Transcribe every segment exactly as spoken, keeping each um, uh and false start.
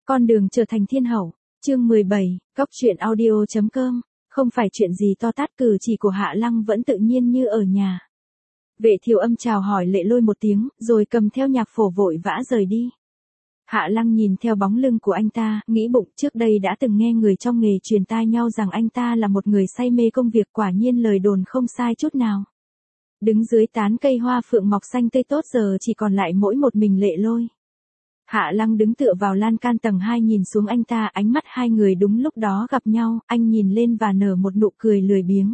Con đường trở thành thiên hậu, chương mười bảy, góc truyện audio chấm com, không phải chuyện gì to tát, cử chỉ của Hạ Lăng vẫn tự nhiên như ở nhà. Vệ Thiều Âm chào hỏi Lệ Lôi một tiếng, rồi cầm theo nhạc phổ vội vã rời đi. Hạ Lăng nhìn theo bóng lưng của anh ta, nghĩ bụng trước đây đã từng nghe người trong nghề truyền tai nhau rằng anh ta là một người say mê công việc, quả nhiên lời đồn không sai chút nào. Đứng dưới tán cây hoa phượng mọc xanh tươi tốt giờ chỉ còn lại mỗi một mình Lệ Lôi. Hạ Lăng đứng tựa vào lan can tầng hai nhìn xuống anh ta, ánh mắt hai người đúng lúc đó gặp nhau, anh nhìn lên và nở một nụ cười lười biếng.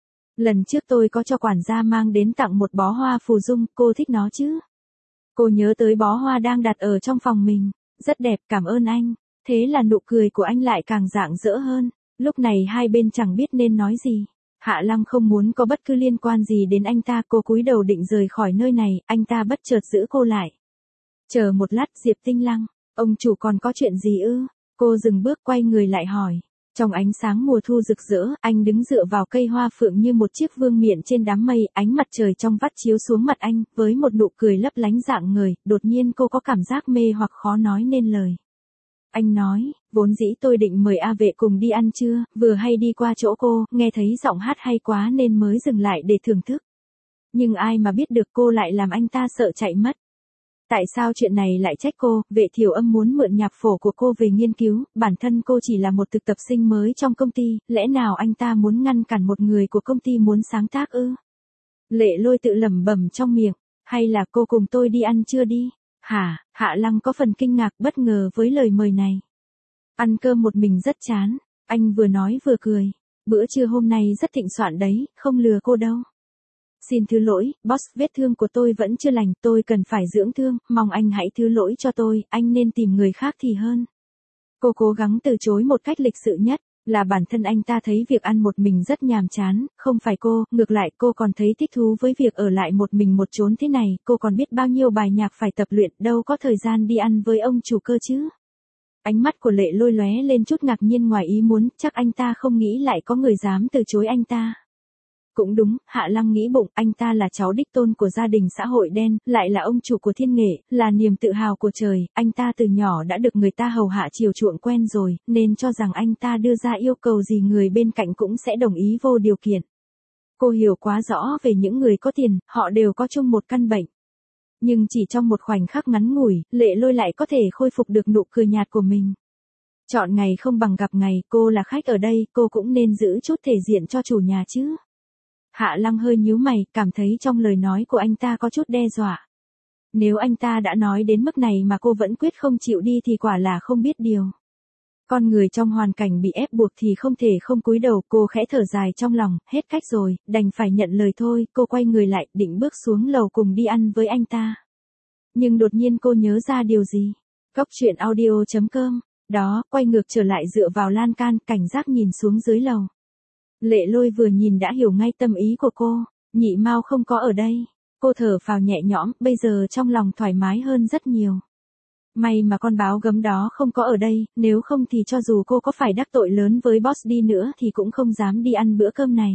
Lần trước tôi có cho quản gia mang đến tặng một bó hoa phù dung, cô thích nó chứ? Cô nhớ tới bó hoa đang đặt ở trong phòng mình. Rất đẹp, cảm ơn anh. Thế là nụ cười của anh lại càng rạng rỡ hơn. Lúc này hai bên chẳng biết nên nói gì. Hạ Lăng không muốn có bất cứ liên quan gì đến anh ta, cô cúi đầu định rời khỏi nơi này, anh ta bất chợt giữ cô lại. Chờ một lát, Diệp Tinh Lăng, ông chủ còn có chuyện gì ư? Cô dừng bước quay người lại hỏi. Trong ánh sáng mùa thu rực rỡ, anh đứng dựa vào cây hoa phượng như một chiếc vương miện trên đám mây, ánh mặt trời trong vắt chiếu xuống mặt anh, với một nụ cười lấp lánh rạng ngời, đột nhiên cô có cảm giác mê hoặc khó nói nên lời. Anh nói, vốn dĩ tôi định mời A Vệ cùng đi ăn trưa, vừa hay đi qua chỗ cô, nghe thấy giọng hát hay quá nên mới dừng lại để thưởng thức. Nhưng ai mà biết được cô lại làm anh ta sợ chạy mất. Tại sao chuyện này lại trách cô? Vệ Thiều Âm muốn mượn nhạc phổ của cô về nghiên cứu, bản thân cô chỉ là một thực tập sinh mới trong công ty, lẽ nào anh ta muốn ngăn cản một người của công ty muốn sáng tác ư? Lệ Lôi tự lẩm bẩm trong miệng, hay là cô cùng tôi đi ăn trưa đi? Hả? Hạ Lăng có phần kinh ngạc bất ngờ với lời mời này. Ăn cơm một mình rất chán, anh vừa nói vừa cười, bữa trưa hôm nay rất thịnh soạn đấy, không lừa cô đâu. Xin thứ lỗi, boss, vết thương của tôi vẫn chưa lành, tôi cần phải dưỡng thương, mong anh hãy thứ lỗi cho tôi, anh nên tìm người khác thì hơn. Cô cố gắng từ chối một cách lịch sự nhất, là bản thân anh ta thấy việc ăn một mình rất nhàm chán, không phải cô, ngược lại cô còn thấy thích thú với việc ở lại một mình một chốn thế này, cô còn biết bao nhiêu bài nhạc phải tập luyện, đâu có thời gian đi ăn với ông chủ cơ chứ. Ánh mắt của Lệ Lôi lóe lên chút ngạc nhiên ngoài ý muốn, chắc anh ta không nghĩ lại có người dám từ chối anh ta. Cũng đúng, Hạ Lăng nghĩ bụng, anh ta là cháu đích tôn của gia đình xã hội đen, lại là ông chủ của Thiên Nghệ, là niềm tự hào của trời, anh ta từ nhỏ đã được người ta hầu hạ chiều chuộng quen rồi, nên cho rằng anh ta đưa ra yêu cầu gì người bên cạnh cũng sẽ đồng ý vô điều kiện. Cô hiểu quá rõ về những người có tiền, họ đều có chung một căn bệnh. Nhưng chỉ trong một khoảnh khắc ngắn ngủi, Lệ Lôi lại có thể khôi phục được nụ cười nhạt của mình. Chọn ngày không bằng gặp ngày, cô là khách ở đây, cô cũng nên giữ chút thể diện cho chủ nhà chứ. Hạ Lăng hơi nhíu mày, cảm thấy trong lời nói của anh ta có chút đe dọa. Nếu anh ta đã nói đến mức này mà cô vẫn quyết không chịu đi thì quả là không biết điều. Con người trong hoàn cảnh bị ép buộc thì không thể không cúi đầu, cô khẽ thở dài trong lòng, hết cách rồi, đành phải nhận lời thôi, cô quay người lại, định bước xuống lầu cùng đi ăn với anh ta. Nhưng đột nhiên cô nhớ ra điều gì. Góc truyện audio chấm com, đó, quay ngược trở lại dựa vào lan can, cảnh giác nhìn xuống dưới lầu. Lệ Lôi vừa nhìn đã hiểu ngay tâm ý của cô, Nhị Mao không có ở đây. Cô thở phào nhẹ nhõm, bây giờ trong lòng thoải mái hơn rất nhiều. May mà con báo gấm đó không có ở đây, nếu không thì cho dù cô có phải đắc tội lớn với boss đi nữa thì cũng không dám đi ăn bữa cơm này.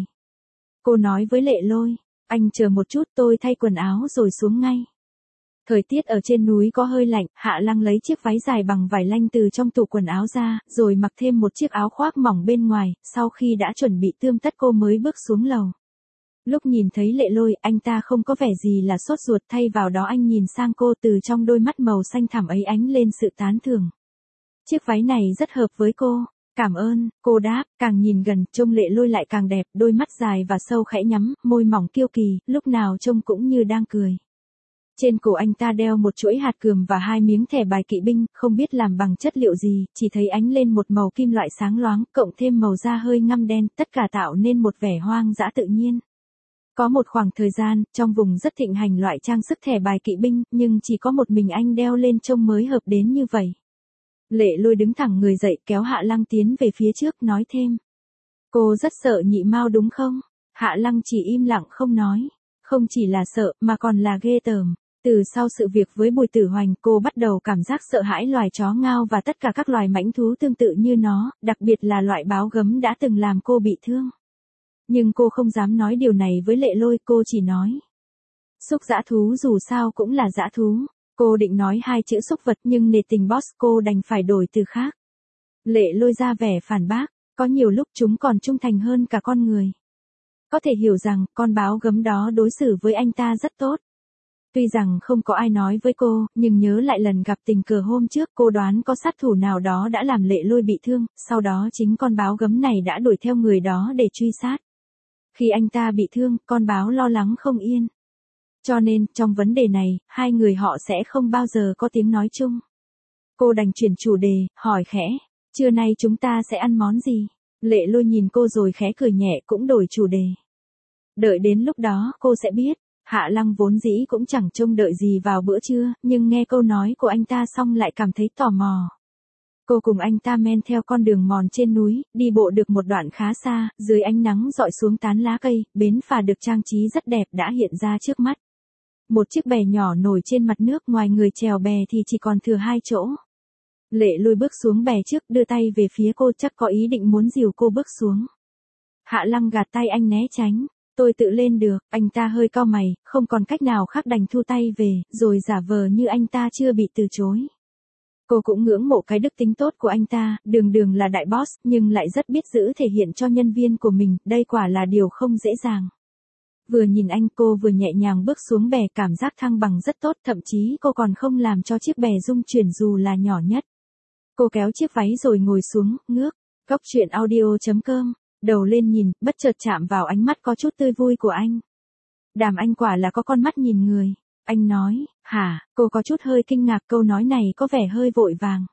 Cô nói với Lệ Lôi, anh chờ một chút, tôi thay quần áo rồi xuống ngay. Thời tiết ở trên núi có hơi lạnh, Hạ Lăng lấy chiếc váy dài bằng vải lanh từ trong tủ quần áo ra, rồi mặc thêm một chiếc áo khoác mỏng bên ngoài, sau khi đã chuẩn bị tươm tất cô mới bước xuống lầu. Lúc nhìn thấy Lệ Lôi, anh ta không có vẻ gì là sốt ruột, thay vào đó anh nhìn sang cô, từ trong đôi mắt màu xanh thẳm ấy ánh lên sự tán thưởng. Chiếc váy này rất hợp với cô. Cảm ơn, cô đáp, càng nhìn gần, trông Lệ Lôi lại càng đẹp, đôi mắt dài và sâu khẽ nhắm, môi mỏng kiêu kỳ, lúc nào trông cũng như đang cười. Trên cổ anh ta đeo một chuỗi hạt cườm và hai miếng thẻ bài kỵ binh, không biết làm bằng chất liệu gì, chỉ thấy ánh lên một màu kim loại sáng loáng, cộng thêm màu da hơi ngăm đen, tất cả tạo nên một vẻ hoang dã tự nhiên. Có một khoảng thời gian, trong vùng rất thịnh hành loại trang sức thẻ bài kỵ binh, nhưng chỉ có một mình anh đeo lên trông mới hợp đến như vậy. Lệ Lôi đứng thẳng người dậy, kéo Hạ Lăng tiến về phía trước, nói thêm. Cô rất sợ Nhị Mao đúng không? Hạ Lăng chỉ im lặng không nói. Không chỉ là sợ, mà còn là ghê tởm. Từ sau sự việc với Bùi Tử Hoành, cô bắt đầu cảm giác sợ hãi loài chó ngao và tất cả các loài mãnh thú tương tự như nó, đặc biệt là loại báo gấm đã từng làm cô bị thương. Nhưng cô không dám nói điều này với Lệ Lôi, cô chỉ nói. Xúc dã thú dù sao cũng là dã thú. Cô định nói hai chữ xúc vật nhưng nể tình boss cô đành phải đổi từ khác. Lệ Lôi ra vẻ phản bác, có nhiều lúc chúng còn trung thành hơn cả con người. Có thể hiểu rằng con báo gấm đó đối xử với anh ta rất tốt. Tuy rằng không có ai nói với cô, nhưng nhớ lại lần gặp tình cờ hôm trước cô đoán có sát thủ nào đó đã làm Lệ Lôi bị thương, sau đó chính con báo gấm này đã đuổi theo người đó để truy sát. Khi anh ta bị thương, con báo lo lắng không yên. Cho nên, trong vấn đề này, hai người họ sẽ không bao giờ có tiếng nói chung. Cô đành chuyển chủ đề, hỏi khẽ, trưa nay chúng ta sẽ ăn món gì? Lệ Lôi nhìn cô rồi khẽ cười nhẹ cũng đổi chủ đề. Đợi đến lúc đó cô sẽ biết. Hạ Lăng vốn dĩ cũng chẳng trông đợi gì vào bữa trưa, nhưng nghe câu nói của anh ta xong lại cảm thấy tò mò. Cô cùng anh ta men theo con đường mòn trên núi, đi bộ được một đoạn khá xa, dưới ánh nắng rọi xuống tán lá cây, bến phà được trang trí rất đẹp đã hiện ra trước mắt. Một chiếc bè nhỏ nổi trên mặt nước, ngoài người chèo bè thì chỉ còn thừa hai chỗ. Lệ Lôi bước xuống bè trước, đưa tay về phía cô, chắc có ý định muốn dìu cô bước xuống. Hạ Lăng gạt tay anh né tránh. Tôi tự lên được, anh ta hơi cau mày, không còn cách nào khác đành thu tay về, rồi giả vờ như anh ta chưa bị từ chối. Cô cũng ngưỡng mộ cái đức tính tốt của anh ta, đường đường là đại boss, nhưng lại rất biết giữ thể hiện cho nhân viên của mình, đây quả là điều không dễ dàng. Vừa nhìn anh cô vừa nhẹ nhàng bước xuống bè, cảm giác thăng bằng rất tốt, thậm chí cô còn không làm cho chiếc bè rung chuyển dù là nhỏ nhất. Cô kéo chiếc váy rồi ngồi xuống, ngước, Cóc truyện audio chấm com. Đầu lên nhìn, bất chợt chạm vào ánh mắt có chút tươi vui của anh. Đàm anh quả là có con mắt nhìn người. Anh nói, hả, cô có chút hơi kinh ngạc, câu nói này có vẻ hơi vội vàng.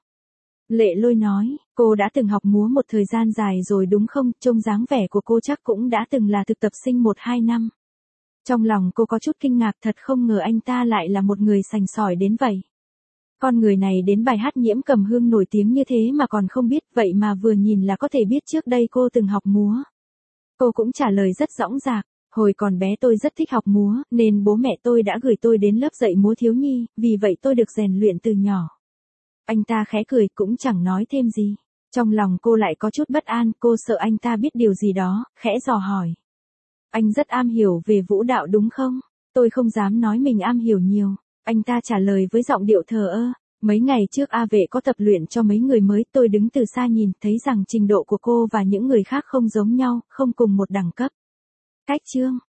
Lệ Lôi nói, cô đã từng học múa một thời gian dài rồi đúng không, trông dáng vẻ của cô chắc cũng đã từng là thực tập sinh một hai năm. Trong lòng cô có chút kinh ngạc, thật không ngờ anh ta lại là một người sành sỏi đến vậy. Con người này đến bài hát Nhiễm Cầm Hương nổi tiếng như thế mà còn không biết, vậy mà vừa nhìn là có thể biết trước đây cô từng học múa. Cô cũng trả lời rất dõng dạc, hồi còn bé tôi rất thích học múa, nên bố mẹ tôi đã gửi tôi đến lớp dạy múa thiếu nhi, vì vậy tôi được rèn luyện từ nhỏ. Anh ta khẽ cười cũng chẳng nói thêm gì. Trong lòng cô lại có chút bất an, cô sợ anh ta biết điều gì đó, khẽ dò hỏi. Anh rất am hiểu về vũ đạo đúng không? Tôi không dám nói mình am hiểu nhiều. Anh ta trả lời với giọng điệu thờ ơ. Mấy ngày trước A Vệ có tập luyện cho mấy người mới, tôi đứng từ xa nhìn, thấy rằng trình độ của cô và những người khác không giống nhau, không cùng một đẳng cấp. Cách chương